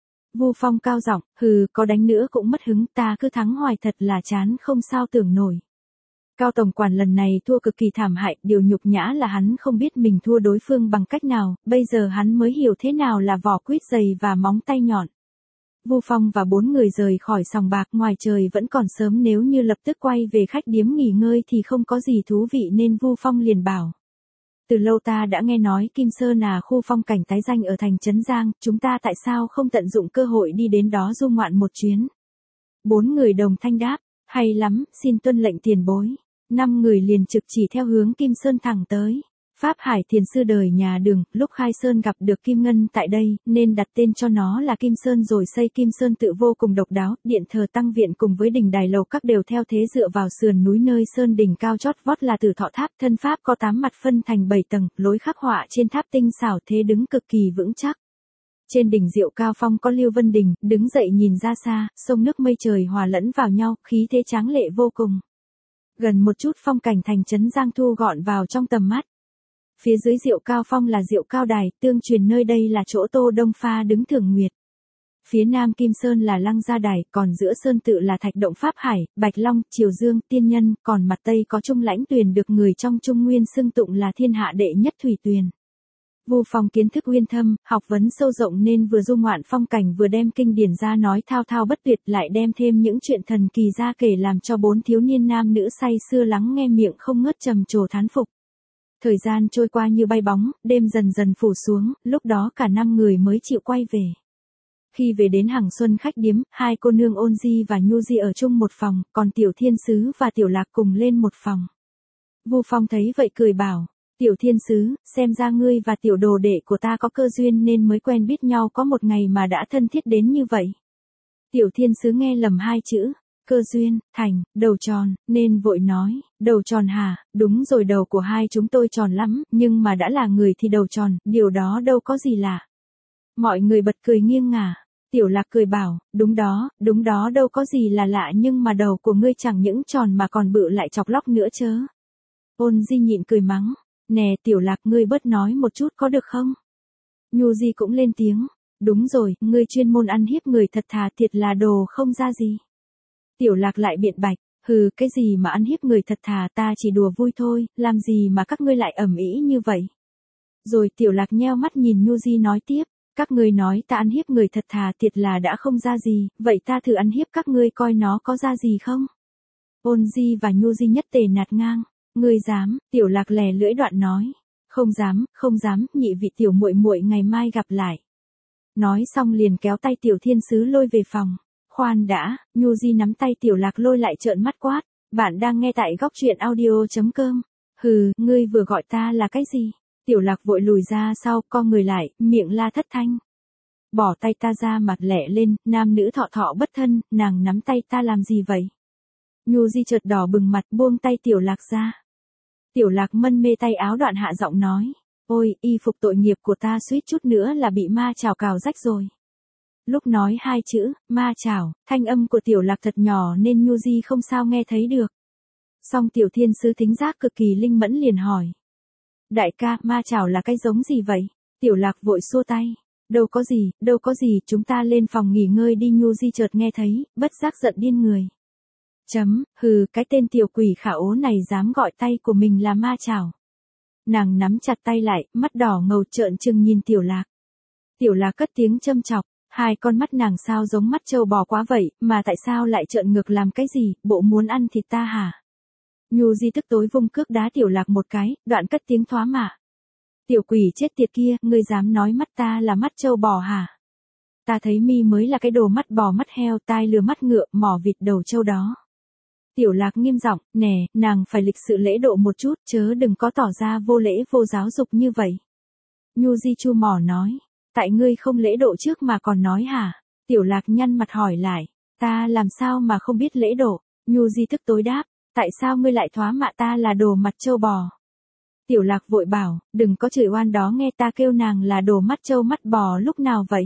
Vu Phong cao giọng, hừ, có đánh nữa cũng mất hứng, ta cứ thắng hoài thật là chán không sao tưởng nổi. Cao tổng quản lần này thua cực kỳ thảm hại, điều nhục nhã là hắn không biết mình thua đối phương bằng cách nào, bây giờ hắn mới hiểu thế nào là vỏ quýt dày và móng tay nhọn. Vu Phong và bốn người rời khỏi sòng bạc, ngoài trời vẫn còn sớm, nếu như lập tức quay về khách điếm nghỉ ngơi thì không có gì thú vị nên Vu Phong liền bảo. Từ lâu ta đã nghe nói Kim Sơn là khu phong cảnh tái danh ở thành Trấn Giang, chúng ta tại sao không tận dụng cơ hội đi đến đó du ngoạn một chuyến. Bốn người đồng thanh đáp, hay lắm, xin tuân lệnh tiền bối. Năm người liền trực chỉ theo hướng Kim Sơn thẳng tới. Pháp Hải thiền sư đời nhà Đường, lúc khai sơn gặp được kim ngân tại đây, nên đặt tên cho nó là Kim Sơn, rồi xây Kim Sơn tự vô cùng độc đáo, điện thờ tăng viện cùng với đình đài lầu các đều theo thế dựa vào sườn núi, nơi sơn đỉnh cao chót vót là Tử Thọ Tháp, thân pháp có tám mặt phân thành bảy tầng, lối khắc họa trên tháp tinh xảo, thế đứng cực kỳ vững chắc. Trên đỉnh Diệu Cao Phong có Lưu Vân Đình, đứng dậy nhìn ra xa, sông nước mây trời hòa lẫn vào nhau, khí thế tráng lệ vô cùng. Gần một chút phong cảnh thành Trấn Giang thu gọn vào trong tầm mắt. Phía dưới Diệu Cao Phong là Diệu Cao Đài, tương truyền nơi đây là chỗ Tô Đông Pha đứng thưởng nguyệt. Phía nam Kim Sơn là Lăng Gia Đài, còn giữa Sơn Tự là Thạch Động Pháp Hải, Bạch Long, Triều Dương, Tiên Nhân, còn mặt Tây có Trung Lãnh Tuyền được người trong Trung Nguyên xưng tụng là thiên hạ đệ nhất thủy tuyền. Vu Phong kiến thức uyên thâm, học vấn sâu rộng nên vừa du ngoạn phong cảnh vừa đem kinh điển ra nói thao thao bất tuyệt, lại đem thêm những chuyện thần kỳ ra kể làm cho bốn thiếu niên nam nữ say sưa lắng nghe miệng không ngớt trầm trồ thán phục. Thời gian trôi qua như bay bóng, đêm dần dần phủ xuống, lúc đó cả năm người mới chịu quay về. Khi về đến Hằng Xuân khách điếm, hai cô nương Ôn Di và Nhu Di ở chung một phòng, còn Tiểu Thiên Sứ và Tiểu Lạc cùng lên một phòng. Vu Phong thấy vậy cười bảo, Tiểu Thiên Sứ, xem ra ngươi và tiểu đồ đệ của ta có cơ duyên nên mới quen biết nhau có một ngày mà đã thân thiết đến như vậy. Tiểu Thiên Sứ nghe lầm hai chữ, cơ duyên, thành, đầu tròn, nên vội nói, đầu tròn hả, đúng rồi, đầu của hai chúng tôi tròn lắm, nhưng mà đã là người thì đầu tròn, điều đó đâu có gì lạ. Mọi người bật cười nghiêng ngả. Tiểu Lạc cười bảo, đúng đó, đúng đó, đâu có gì là lạ, nhưng mà đầu của ngươi chẳng những tròn mà còn bự lại chọc lóc nữa chớ. Ôn Di nhịn cười mắng, nè Tiểu Lạc, ngươi bớt nói một chút có được không? Nhu Di cũng lên tiếng, đúng rồi, ngươi chuyên môn ăn hiếp người thật thà, thiệt là đồ không ra gì. Tiểu Lạc lại biện bạch, hừ, cái gì mà ăn hiếp người thật thà, ta chỉ đùa vui thôi, làm gì mà các ngươi lại ầm ĩ như vậy. Rồi Tiểu Lạc nheo mắt nhìn Nhu Di nói tiếp, các ngươi nói ta ăn hiếp người thật thà thiệt là đã không ra gì, vậy ta thử ăn hiếp các ngươi coi nó có ra gì không? Ôn Di và Nhu Di nhất tề nạt ngang, ngươi dám? Tiểu Lạc lè lưỡi đoạn nói, không dám, không dám, nhị vị tiểu muội muội ngày mai gặp lại. Nói xong liền kéo tay Tiểu Thiên Sứ lôi về phòng. Khoan đã, Nhu Di nắm tay Tiểu Lạc lôi lại trợn mắt quát, bạn đang nghe tại góc truyện audio.com. Hừ, ngươi vừa gọi ta là cái gì? Tiểu Lạc vội lùi ra sau, co người lại, miệng la thất thanh. Bỏ tay ta ra, mặt lẹ lên, nam nữ thọ thọ bất thân, nàng nắm tay ta làm gì vậy? Nhu Di chợt đỏ bừng mặt, buông tay Tiểu Lạc ra. Tiểu Lạc mân mê tay áo đoạn hạ giọng nói, ôi, y phục tội nghiệp của ta suýt chút nữa là bị ma chảo cào rách rồi. Lúc nói hai chữ, ma chảo, thanh âm của Tiểu Lạc thật nhỏ nên Nhu Di không sao nghe thấy được. Song Tiểu Thiên Sứ thính giác cực kỳ linh mẫn liền hỏi. Đại ca, ma chảo là cái giống gì vậy? Tiểu Lạc vội xua tay. Đâu có gì, đâu có gì, chúng ta lên phòng nghỉ ngơi đi. Nhu Di chợt nghe thấy, bất giác giận điên người. Chấm, hừ, cái tên tiểu quỷ khả ố này dám gọi tay của mình là ma chảo. Nàng nắm chặt tay lại, mắt đỏ ngầu trợn trừng nhìn Tiểu Lạc. Tiểu Lạc cất tiếng châm chọc, hai con mắt nàng sao giống mắt trâu bò quá vậy, mà tại sao lại trợn ngược làm cái gì, bộ muốn ăn thịt ta hả? Nhu Di tức tối vung cước đá Tiểu Lạc một cái, đoạn cất tiếng thoá mạ. Tiểu quỷ chết tiệt kia, ngươi dám nói mắt ta là mắt trâu bò hả? Ta thấy mi mới là cái đồ mắt bò mắt heo, tai lừa mắt ngựa, mỏ vịt đầu trâu đó. Tiểu Lạc nghiêm giọng, nè, nàng phải lịch sự lễ độ một chút, chớ đừng có tỏ ra vô lễ vô giáo dục như vậy. Nhu Di chu mỏ nói, tại ngươi không lễ độ trước mà còn nói hả? Tiểu Lạc nhăn mặt hỏi lại, ta làm sao mà không biết lễ độ? Nhu Di tức tối đáp, tại sao ngươi lại thoá mạ ta là đồ mặt trâu bò? Tiểu Lạc vội bảo, đừng có chửi oan đó, nghe ta kêu nàng là đồ mắt trâu mắt bò lúc nào vậy?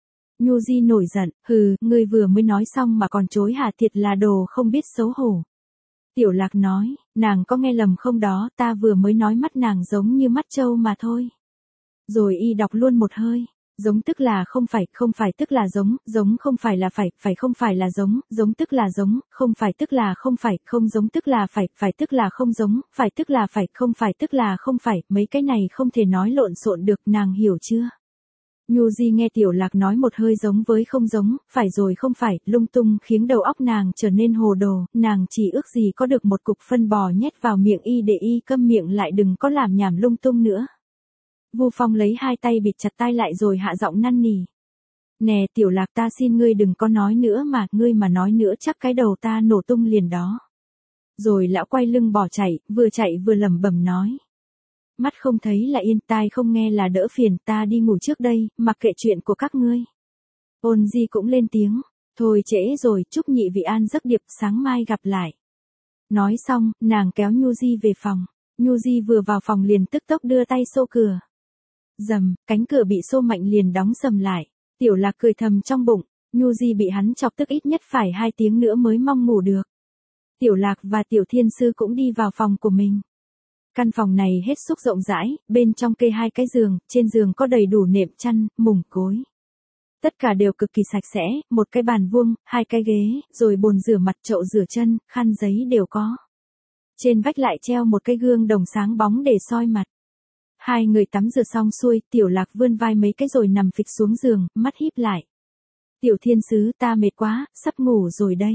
Nhu Di nổi giận, hừ, ngươi vừa mới nói xong mà còn chối hả, thiệt là đồ không biết xấu hổ. Tiểu Lạc nói, nàng có nghe lầm không đó, ta vừa mới nói mắt nàng giống như mắt trâu mà thôi. Rồi y đọc luôn một hơi, giống tức là không phải, không phải tức là giống, giống không phải là phải, phải không phải là giống, giống tức là giống, không phải tức là không phải, không giống tức là phải, phải tức là không giống, phải tức là phải, không phải tức là không phải, mấy cái này không thể nói lộn xộn được, nàng hiểu chưa? Nhu Di nghe Tiểu Lạc nói một hơi giống với không giống, phải rồi không phải, lung tung khiến đầu óc nàng trở nên hồ đồ, nàng chỉ ước gì có được một cục phân bò nhét vào miệng y để y câm miệng lại, đừng có làm nhảm lung tung nữa. Vu Phong lấy hai tay bịt chặt tai lại rồi hạ giọng năn nỉ. Nè Tiểu Lạc, ta xin ngươi đừng có nói nữa mà, ngươi mà nói nữa chắc cái đầu ta nổ tung liền đó. Rồi lão quay lưng bỏ chạy, vừa chạy vừa lẩm bẩm nói. Mắt không thấy là yên, tai không nghe là đỡ phiền, ta đi ngủ trước đây, mặc kệ chuyện của các ngươi. Ôn Di cũng lên tiếng, thôi trễ rồi, chúc nhị vị an giấc điệp, sáng mai gặp lại. Nói xong, nàng kéo Nhu Di về phòng. Nhu Di vừa vào phòng liền tức tốc đưa tay xô cửa. Dầm, cánh cửa bị xô mạnh liền đóng sầm lại. Tiểu Lạc cười thầm trong bụng, Nhu Di bị hắn chọc tức ít nhất phải hai tiếng nữa mới mong ngủ được. Tiểu Lạc và Tiểu Thiên Sư cũng đi vào phòng của mình. Căn phòng này hết sức rộng rãi, bên trong kê hai cái giường, trên giường có đầy đủ nệm chăn, mùng cối. Tất cả đều cực kỳ sạch sẽ, một cái bàn vuông, hai cái ghế, rồi bồn rửa mặt, chậu rửa chân, khăn giấy đều có. Trên vách lại treo một cái gương đồng sáng bóng để soi mặt. Hai người tắm rửa xong xuôi, Tiểu Lạc vươn vai mấy cái rồi nằm phịch xuống giường, mắt híp lại. Tiểu thiên sứ, ta mệt quá, sắp ngủ rồi đây.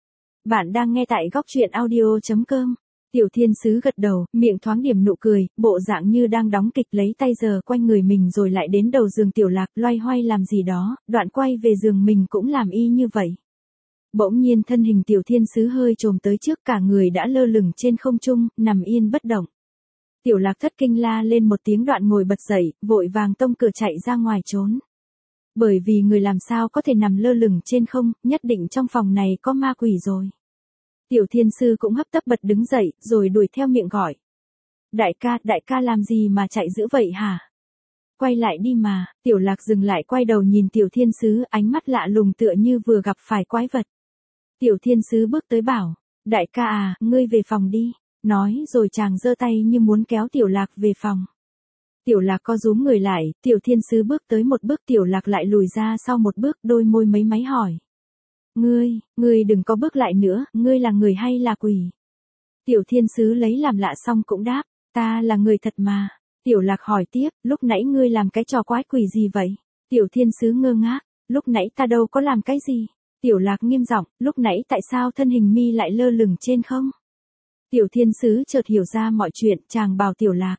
Bạn đang nghe tại góc truyện audio.com. Tiểu thiên sứ gật đầu, miệng thoáng điểm nụ cười, bộ dạng như đang đóng kịch, lấy tay giơ quanh người mình rồi lại đến đầu giường Tiểu Lạc, loay hoay làm gì đó, đoạn quay về giường mình cũng làm y như vậy. Bỗng nhiên thân hình Tiểu thiên sứ hơi chồm tới trước, cả người đã lơ lửng trên không trung, nằm yên bất động. Tiểu Lạc thất kinh la lên một tiếng, đoạn ngồi bật dậy, vội vàng tông cửa chạy ra ngoài trốn. Bởi vì người làm sao có thể nằm lơ lửng trên không, nhất định trong phòng này có ma quỷ rồi. Tiểu thiên sư cũng hấp tấp bật đứng dậy, rồi đuổi theo miệng gọi. Đại ca, đại ca làm gì mà chạy dữ vậy hả? Quay lại đi mà. Tiểu Lạc dừng lại, quay đầu nhìn tiểu thiên sứ, ánh mắt lạ lùng tựa như vừa gặp phải quái vật. Tiểu thiên sứ bước tới bảo, đại ca à, ngươi về phòng đi. Nói rồi chàng giơ tay như muốn kéo Tiểu Lạc về phòng. Tiểu Lạc co rúm người lại, tiểu thiên sứ bước tới một bước, Tiểu Lạc lại lùi ra sau một bước, đôi môi mấy máy hỏi. Ngươi, ngươi đừng có bước lại nữa, ngươi là người hay là quỷ? Tiểu thiên sứ lấy làm lạ xong cũng đáp, ta là người thật mà. Tiểu Lạc hỏi tiếp, lúc nãy ngươi làm cái trò quái quỷ gì vậy? Tiểu thiên sứ ngơ ngác, lúc nãy ta đâu có làm cái gì? Tiểu Lạc nghiêm giọng, lúc nãy tại sao thân hình mi lại lơ lửng trên không? Tiểu thiên sứ chợt hiểu ra mọi chuyện, chàng bảo Tiểu Lạc.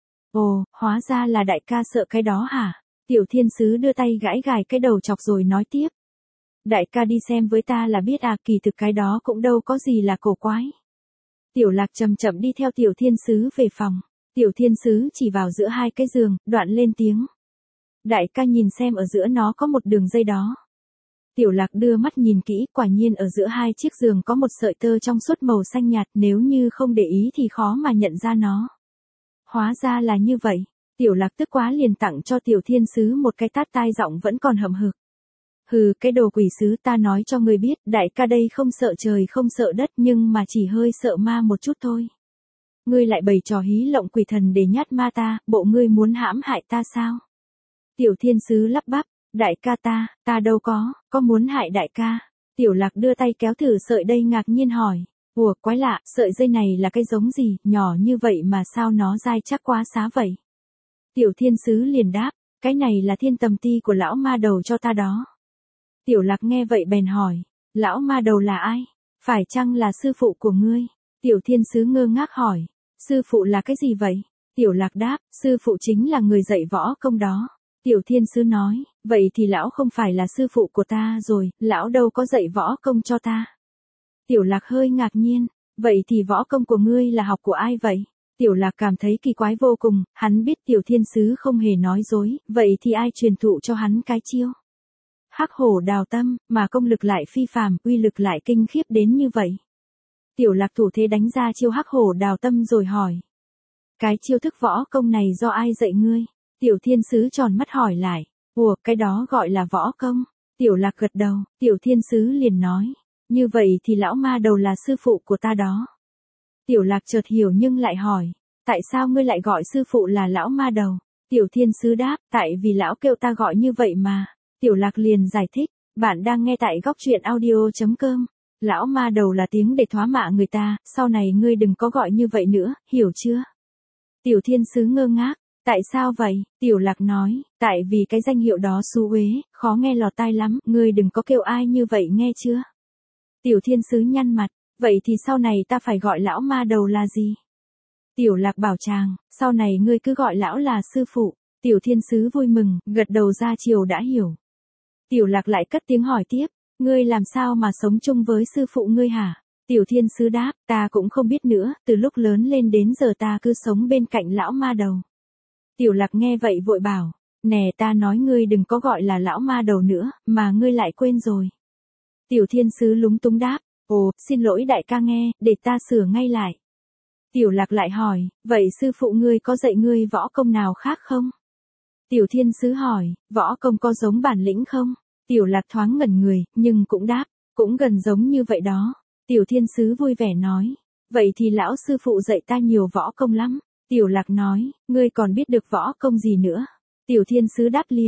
Ồ, hóa ra là đại ca sợ cái đó hả? Tiểu thiên sứ đưa tay gãi gài cái đầu chọc rồi nói tiếp. Đại ca đi xem với ta là biết à, kỳ thực cái đó cũng đâu có gì là cổ quái. Tiểu Lạc chậm chậm đi theo tiểu thiên sứ về phòng. Tiểu thiên sứ chỉ vào giữa hai cái giường, đoạn lên tiếng. Đại ca nhìn xem, ở giữa nó có một đường dây đó. Tiểu Lạc đưa mắt nhìn kỹ, quả nhiên ở giữa hai chiếc giường có một sợi tơ trong suốt màu xanh nhạt, nếu như không để ý thì khó mà nhận ra nó. Hóa ra là như vậy. Tiểu Lạc tức quá liền tặng cho tiểu thiên sứ một cái tát, tai giọng vẫn còn hậm hực. Hừ, cái đồ quỷ sứ, ta nói cho ngươi biết, đại ca đây không sợ trời không sợ đất, nhưng mà chỉ hơi sợ ma một chút thôi. Ngươi lại bày trò hí lộng quỷ thần để nhát ma ta, bộ ngươi muốn hãm hại ta sao? Tiểu thiên sứ lắp bắp, đại ca ta, ta đâu có, có muốn hại đại ca. Tiểu Lạc đưa tay kéo thử sợi dây, ngạc nhiên hỏi. Ủa, quái lạ, sợi dây này là cái giống gì, nhỏ như vậy mà sao nó dai chắc quá xá vậy? Tiểu thiên sứ liền đáp, cái này là thiên tầm ti của lão ma đầu cho ta đó. Tiểu Lạc nghe vậy bèn hỏi, lão ma đầu là ai? Phải chăng là sư phụ của ngươi? Tiểu thiên sứ ngơ ngác hỏi, sư phụ là cái gì vậy? Tiểu Lạc đáp, sư phụ chính là người dạy võ công đó. Tiểu thiên sứ nói, vậy thì lão không phải là sư phụ của ta rồi, lão đâu có dạy võ công cho ta. Tiểu Lạc hơi ngạc nhiên, vậy thì võ công của ngươi là học của ai vậy? Tiểu Lạc cảm thấy kỳ quái vô cùng, hắn biết tiểu thiên sứ không hề nói dối, vậy thì ai truyền thụ cho hắn cái chiêu? Hắc hổ đào tâm, mà công lực lại phi phàm, uy lực lại kinh khiếp đến như vậy. Tiểu Lạc thủ thế đánh ra chiêu hắc hổ đào tâm rồi hỏi. Cái chiêu thức võ công này do ai dạy ngươi? Tiểu thiên sứ tròn mắt hỏi lại. Ủa, cái đó gọi là võ công. Tiểu Lạc gật đầu, tiểu thiên sứ liền nói. Như vậy thì lão ma đầu là sư phụ của ta đó. Tiểu Lạc chợt hiểu nhưng lại hỏi. Tại sao ngươi lại gọi sư phụ là lão ma đầu? Tiểu thiên sứ đáp, tại vì lão kêu ta gọi như vậy mà. Tiểu Lạc liền giải thích, bạn đang nghe tại góc truyện audio.com. Lão ma đầu là tiếng để thóa mạ người ta, sau này ngươi đừng có gọi như vậy nữa, hiểu chưa? Tiểu thiên sứ ngơ ngác, tại sao vậy? Tiểu Lạc nói, tại vì cái danh hiệu đó xú uế, khó nghe lọt tai lắm, ngươi đừng có kêu ai như vậy nghe chưa? Tiểu thiên sứ nhăn mặt, vậy thì sau này ta phải gọi lão ma đầu là gì? Tiểu Lạc bảo chàng, sau này ngươi cứ gọi lão là sư phụ. Tiểu thiên sứ vui mừng, gật đầu ra chiều đã hiểu. Tiểu Lạc lại cất tiếng hỏi tiếp, ngươi làm sao mà sống chung với sư phụ ngươi hả? Tiểu thiên sứ đáp, ta cũng không biết nữa, từ lúc lớn lên đến giờ ta cứ sống bên cạnh lão ma đầu. Tiểu Lạc nghe vậy vội bảo, nè ta nói ngươi đừng có gọi là lão ma đầu nữa, mà ngươi lại quên rồi. Tiểu thiên sứ lúng túng đáp, ồ, xin lỗi đại ca nghe, để ta sửa ngay lại. Tiểu Lạc lại hỏi, vậy sư phụ ngươi có dạy ngươi võ công nào khác không? Tiểu thiên sứ hỏi, võ công có giống bản lĩnh không? Tiểu Lạc thoáng ngẩn người, nhưng cũng đáp, cũng gần giống như vậy đó. Tiểu thiên sứ vui vẻ nói, vậy thì lão sư phụ dạy ta nhiều võ công lắm. Tiểu Lạc nói, ngươi còn biết được võ công gì nữa? Tiểu thiên sứ đáp liền,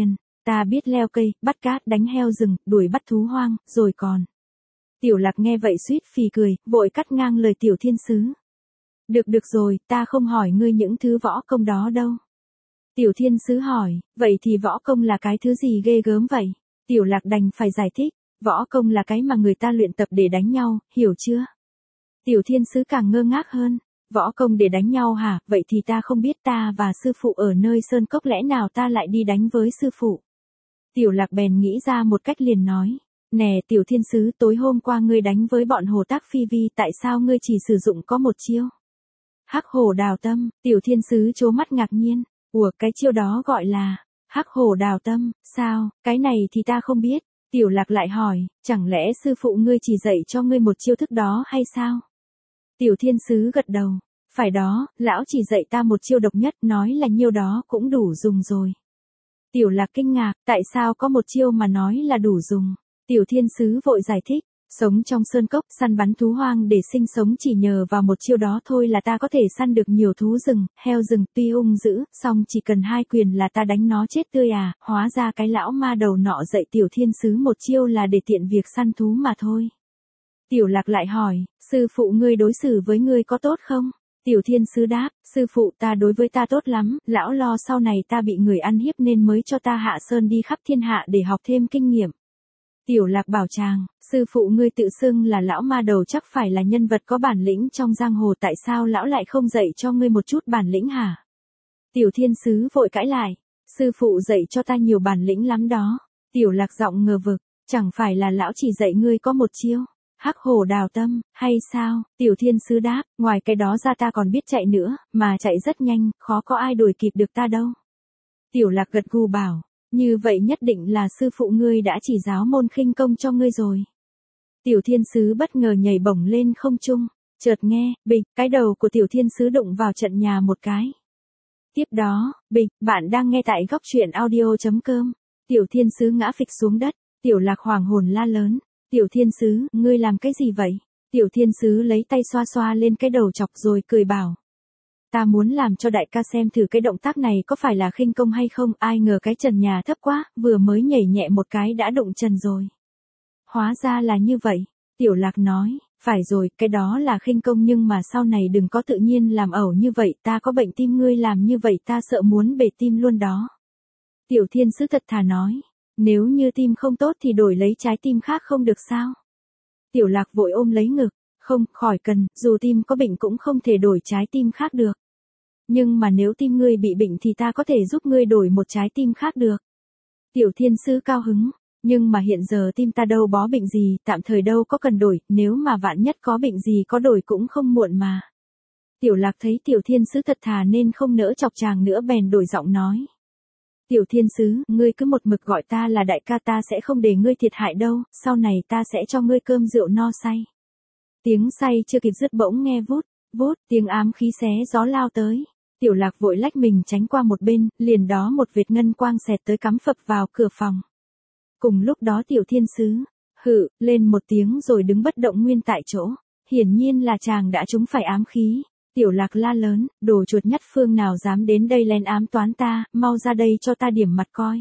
ta biết leo cây, bắt cát, đánh heo rừng, đuổi bắt thú hoang, rồi còn. Tiểu Lạc nghe vậy suýt phì cười, vội cắt ngang lời Tiểu Thiên Sứ. Được được rồi, ta không hỏi ngươi những thứ võ công đó đâu. Tiểu Thiên Sứ hỏi, vậy thì võ công là cái thứ gì ghê gớm vậy? Tiểu Lạc đành phải giải thích, võ công là cái mà người ta luyện tập để đánh nhau, hiểu chưa? Tiểu Thiên Sứ càng ngơ ngác hơn, võ công để đánh nhau hả, vậy thì ta không biết, ta và sư phụ ở nơi sơn cốc, lẽ nào ta lại đi đánh với sư phụ? Tiểu Lạc bèn nghĩ ra một cách liền nói, nè Tiểu Thiên Sứ, tối hôm qua ngươi đánh với bọn Hồ Tác Phi Vi, tại sao ngươi chỉ sử dụng có một chiêu? Hắc Hổ Đào Tâm. Tiểu Thiên Sứ trố mắt ngạc nhiên, ủa, cái chiêu đó gọi là Hắc Hổ Đào Tâm, sao, cái này thì ta không biết. Tiểu Lạc lại hỏi, chẳng lẽ sư phụ ngươi chỉ dạy cho ngươi một chiêu thức đó hay sao? Tiểu Thiên Sứ gật đầu, phải đó, lão chỉ dạy ta một chiêu độc nhất, nói là nhiêu đó cũng đủ dùng rồi. Tiểu Lạc kinh ngạc, tại sao có một chiêu mà nói là đủ dùng? Tiểu Thiên Sứ vội giải thích, sống trong sơn cốc, săn bắn thú hoang để sinh sống, chỉ nhờ vào một chiêu đó thôi là ta có thể săn được nhiều thú rừng, heo rừng, tuy hung dữ, song chỉ cần hai quyền là ta đánh nó chết tươi à. Hóa ra cái lão ma đầu nọ dạy Tiểu Thiên Sứ một chiêu là để tiện việc săn thú mà thôi. Tiểu Lạc lại hỏi, sư phụ ngươi đối xử với ngươi có tốt không? Tiểu Thiên Sứ đáp, sư phụ ta đối với ta tốt lắm, lão lo sau này ta bị người ăn hiếp nên mới cho ta hạ sơn đi khắp thiên hạ để học thêm kinh nghiệm. Tiểu Lạc bảo chàng, sư phụ ngươi tự xưng là lão ma đầu, chắc phải là nhân vật có bản lĩnh trong giang hồ, tại sao lão lại không dạy cho ngươi một chút bản lĩnh hả? Tiểu Thiên Sứ vội cãi lại, sư phụ dạy cho ta nhiều bản lĩnh lắm đó. Tiểu Lạc giọng ngờ vực, chẳng phải là lão chỉ dạy ngươi có một chiêu, Hắc Hổ Đào Tâm, hay sao? Tiểu Thiên Sứ đáp, ngoài cái đó ra ta còn biết chạy nữa, mà chạy rất nhanh, khó có ai đuổi kịp được ta đâu. Tiểu Lạc gật gù bảo, như vậy nhất định là sư phụ ngươi đã chỉ giáo môn khinh công cho ngươi rồi. Tiểu Thiên Sứ bất ngờ nhảy bổng lên không trung, chợt nghe, bịch, cái đầu của Tiểu Thiên Sứ đụng vào trận nhà một cái. Tiếp đó, bịch, bạn đang nghe tại góc truyện audio chấm com. Tiểu Thiên Sứ ngã phịch xuống đất, Tiểu Lạc hoảng hồn la lớn, Tiểu Thiên Sứ, ngươi làm cái gì vậy? Tiểu Thiên Sứ lấy tay xoa xoa lên cái đầu chọc rồi cười bảo, ta muốn làm cho đại ca xem thử cái động tác này có phải là khinh công hay không, ai ngờ cái trần nhà thấp quá, vừa mới nhảy nhẹ một cái đã đụng trần rồi. Hóa ra là như vậy. Tiểu Lạc nói, phải rồi, cái đó là khinh công, nhưng mà sau này đừng có tự nhiên làm ẩu như vậy, ta có bệnh tim, ngươi làm như vậy ta sợ muốn bể tim luôn đó. Tiểu Thiên Sứ thật thà nói, nếu như tim không tốt thì đổi lấy trái tim khác không được sao? Tiểu Lạc vội ôm lấy ngực, không, khỏi cần, dù tim có bệnh cũng không thể đổi trái tim khác được. Nhưng mà nếu tim ngươi bị bệnh thì ta có thể giúp ngươi đổi một trái tim khác được. Tiểu Thiên Sứ cao hứng, nhưng mà hiện giờ tim ta đâu bó bệnh gì, tạm thời đâu có cần đổi, nếu mà vạn nhất có bệnh gì có đổi cũng không muộn mà. Tiểu Lạc thấy Tiểu Thiên Sứ thật thà nên không nỡ chọc chàng nữa, bèn đổi giọng nói. Tiểu Thiên Sứ, ngươi cứ một mực gọi ta là đại ca, ta sẽ không để ngươi thiệt hại đâu, sau này ta sẽ cho ngươi cơm rượu no say. Tiếng say chưa kịp dứt bỗng nghe vút, vút, tiếng ám khí xé gió lao tới. Tiểu Lạc vội lách mình tránh qua một bên, liền đó một vệt ngân quang xẹt tới cắm phập vào cửa phòng. Cùng lúc đó Tiểu Thiên Sứ, hự, lên một tiếng rồi đứng bất động nguyên tại chỗ. Hiển nhiên là chàng đã trúng phải ám khí. Tiểu Lạc la lớn, đồ chuột nhất phương nào dám đến đây lén ám toán ta, mau ra đây cho ta điểm mặt coi.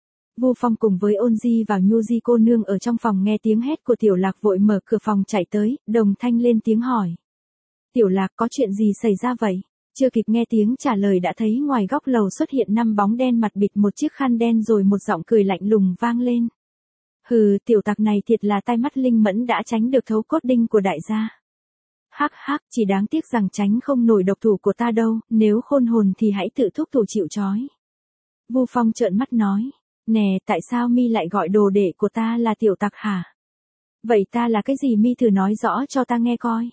Vu Phong cùng với Ôn Di vào Nhu Di cô nương ở trong phòng nghe tiếng hét của Tiểu Lạc vội mở cửa phòng chạy tới, đồng thanh lên tiếng hỏi. Tiểu Lạc, có chuyện gì xảy ra vậy? Chưa kịp nghe tiếng trả lời đã thấy ngoài góc lầu xuất hiện năm bóng đen mặt bịt một chiếc khăn đen, rồi một giọng cười lạnh lùng vang lên. Hừ, tiểu tặc này thiệt là tai mắt linh mẫn, đã tránh được thấu cốt đinh của đại gia. Hắc hắc, chỉ đáng tiếc rằng tránh không nổi độc thủ của ta đâu, nếu khôn hồn thì hãy tự thúc thủ chịu trói. Vu Phong trợn mắt nói, nè, tại sao mi lại gọi đồ đệ của ta là tiểu tặc hả? Vậy ta là cái gì, mi thử nói rõ cho ta nghe coi.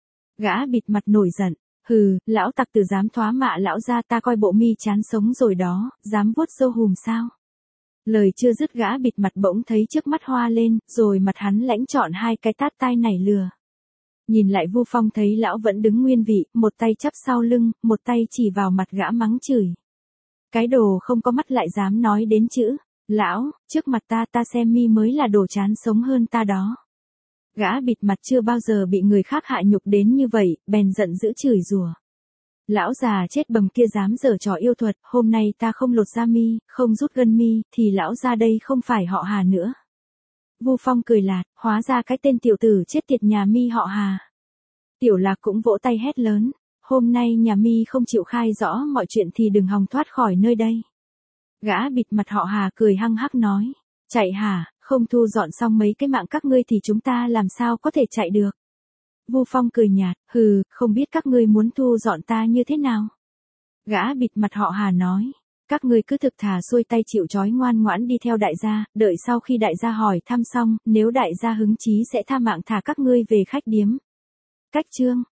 Gã bịt mặt nổi giận, hừ, lão tặc tử dám thoá mạ lão gia, ta coi bộ mi chán sống rồi đó, dám vuốt râu hùm sao? Lời chưa dứt gã bịt mặt bỗng thấy trước mắt hoa lên, rồi mặt hắn lãnh trọn hai cái tát tai nảy lừa. Nhìn lại Vu Phong thấy lão vẫn đứng nguyên vị, một tay chắp sau lưng, một tay chỉ vào mặt gã mắng chửi. Cái đồ không có mắt lại dám nói đến chữ, lão, trước mặt ta ta xem mi mới là đồ chán sống hơn ta đó. Gã bịt mặt chưa bao giờ bị người khác hạ nhục đến như vậy, bèn giận dữ chửi rủa. Lão già chết bầm kia dám giở trò yêu thuật, hôm nay ta không lột da mi, không rút gân mi, thì lão ra đây không phải họ Hà nữa. Vu Phong cười lạt, hóa ra cái tên tiểu tử chết tiệt nhà mi họ Hà. Tiểu Lạc cũng vỗ tay hét lớn, hôm nay nhà mi không chịu khai rõ mọi chuyện thì đừng hòng thoát khỏi nơi đây. Gã bịt mặt họ Hà cười hăng hắc nói, chạy hả, không thu dọn xong mấy cái mạng các ngươi thì chúng ta làm sao có thể chạy được. Vu Phong cười nhạt, hừ, không biết các ngươi muốn thu dọn ta như thế nào. Gã bịt mặt họ Hà nói, các ngươi cứ thực thà xuôi tay chịu trói ngoan ngoãn đi theo đại gia, đợi sau khi đại gia hỏi thăm xong, nếu đại gia hứng chí sẽ tha mạng thả các ngươi về khách điếm. Cách chương